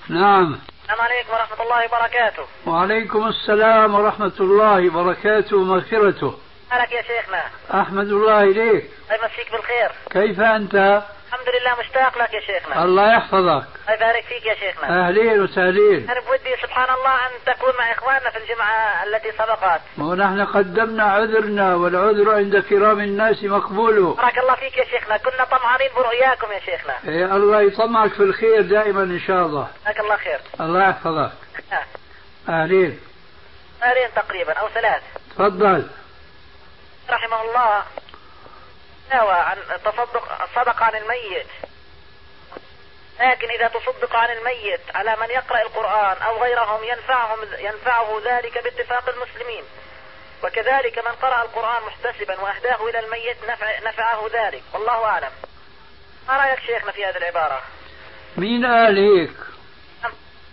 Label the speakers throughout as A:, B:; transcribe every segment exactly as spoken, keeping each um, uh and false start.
A: نعم.
B: السلام عليكم ورحمة الله وبركاته.
A: وعليكم السلام ورحمة الله وبركاته ومغفرته.
B: أهلك يا شيخنا.
A: أحمد الله إليك.
B: الله يمسيك بالخير.
A: كيف أنت؟
B: الحمد لله مشتاق لك يا شيخنا.
A: الله يحفظك.
B: الله يبارك فيك يا شيخنا.
A: أهلين وسهلين.
B: أنا بودي سبحان الله أن تكون مع إخواننا في الجمعة التي سبقت.
A: ونحن قدمنا عذرنا والعذر عند كرام الناس مقبول.
B: بارك الله فيك يا شيخنا، كنا طمعانين برؤياكم يا شيخنا.
A: إيه الله يطمعك في الخير دائما إن شاء الله.
B: جزاك الله خير.
A: الله يحفظك. أهلين.
B: أهلين تقريبا أو ثلاث.
A: تفضل.
B: رحمه الله نوى عن تصدق صدق عن الميت، لكن إذا تصدق عن الميت على من يقرأ القرآن أو غيرهم ينفعهم ينفعه ذلك باتفاق المسلمين، وكذلك من قرأ القرآن محتسبا وأهداه إلى الميت نفع نفعه ذلك، والله أعلم. ما رأيك شيخنا في هذه العبارة؟
A: مين قال هيك؟
B: نعم.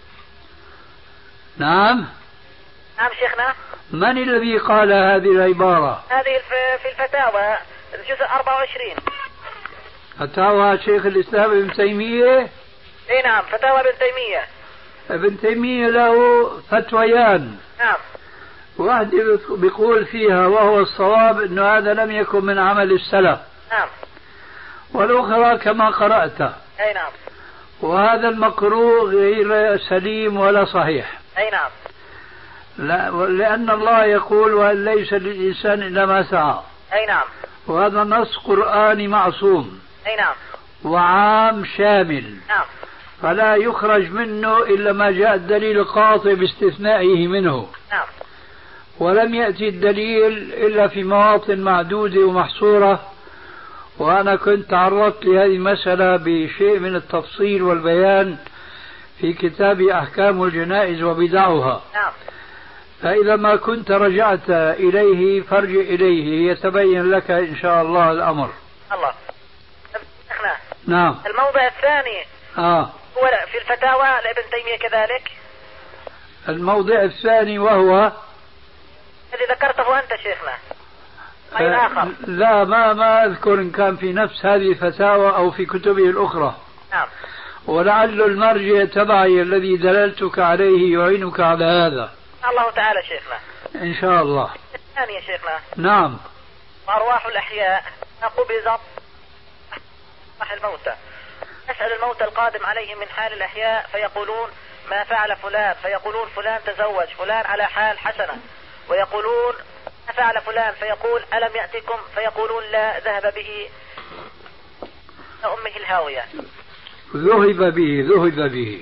A: نعم
B: نعم شيخنا.
A: من الذي قال هذه العبارة؟
B: هذه في الفتاوى الجزء أربعة وعشرين.
A: فتاوى شيخ الإسلام ابن تيمية.
B: اي نعم فتاوى ابن تيمية.
A: ابن تيمية له فتويان.
B: نعم.
A: واحدة بيقول فيها وهو الصواب انه هذا لم يكن من عمل السلف.
B: نعم.
A: والاخرى كما قرأت.
B: اي نعم.
A: وهذا المقروء غير سليم ولا صحيح.
B: اي نعم.
A: لا لأن الله يقول وأن ليس للإنسان إلا ما سعى.
B: اي نعم.
A: وهذا نص قرآني معصوم.
B: اي نعم.
A: وعام شامل.
B: نعم.
A: فلا يخرج منه إلا ما جاء الدليل القاطع باستثنائه منه.
B: نعم.
A: ولم يأتي الدليل إلا في مواطن معدودة ومحصورة، وأنا كنت تعرضت لهذه المسألة بشيء من التفصيل والبيان في كتاب أحكام الجنائز وبدعها.
B: نعم.
A: فإذا ما كنت رجعت إليه فارجع إليه يتبين لك إن شاء الله الأمر.
B: الله.
A: نعم.
B: الموضع الثاني
A: آه.
B: هو في الفتاوى لابن تيمية كذلك.
A: الموضع الثاني وهو
B: الذي ذكرته أنت شيخنا. أي آه آخر؟
A: لا ما ما أذكر إن كان في نفس هذه الفتاوى أو في كتبه الأخرى.
B: نعم.
A: ولعل المرجع تبعي الذي دللتك عليه يعينك على هذا.
B: الله تعالى شيخنا.
A: إن شاء الله.
B: الثاني يا شيخنا.
A: نعم.
B: أرواح الأحياء قبضت أرواح الموتى، نسأل الموتى القادم عليهم من حال الأحياء فيقولون ما فعل فلان، فيقولون فلان تزوج، فلان على حال حسنة، ويقولون ما فعل فلان فيقول ألم يأتكم، فيقولون لا ذهب به أمه الهاوية.
A: ذهب به ذهب به.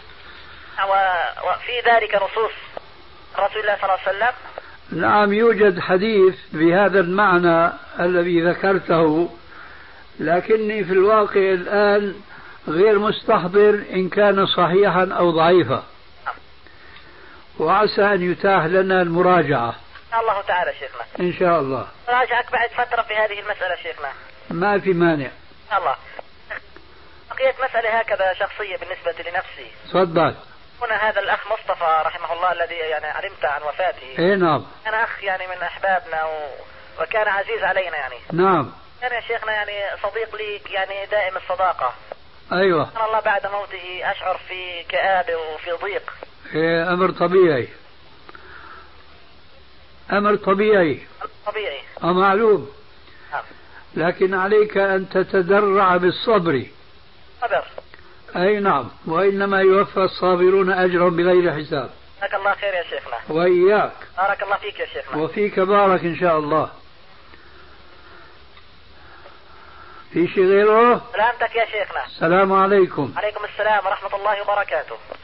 B: وفي ذلك نصوص رسول الله صلى الله عليه وسلم.
A: نعم يوجد حديث بهذا المعنى الذي ذكرته، لكني في الواقع الآن غير مستحضر إن كان صحيحا أو ضعيفا، وعسى أن يتاح لنا المراجعة.
B: الله تعالى شيخنا.
A: إن شاء الله.
B: راجعك بعد فترة في هذه المسألة شيخنا.
A: ما في مانع.
B: الله. بقيت مسألة هكذا شخصية بالنسبة لنفسي.
A: تفضل.
B: هنا هذا الأخ مصطفى رحمه الله الذي يعني علمت عن وفاته.
A: إيه نعم.
B: أنا أخ يعني من أحبابنا و... وكان عزيز علينا يعني.
A: نعم.
B: كان يا شيخنا يعني صديق ليك يعني دائم الصداقة.
A: أيوة.
B: سبحان الله بعد موته أشعر في كآبة وفي ضيق.
A: إيه أمر طبيعي. أمر طبيعي.
B: طبيعي.
A: أه معلوم.
B: نعم.
A: لكن عليك أن تتدرع بالصبر.
B: صبر.
A: أي نعم، وإنما يوفى الصابرون أجرهم بغير حساب.
B: جزاك الله خير يا شيخنا.
A: وإياك.
B: بارك الله فيك يا شيخنا.
A: وفيك بارك إن شاء الله. في شيء غيره؟
B: سلامتك يا شيخنا.
A: السلام عليكم.
B: عليكم السلام ورحمة الله وبركاته.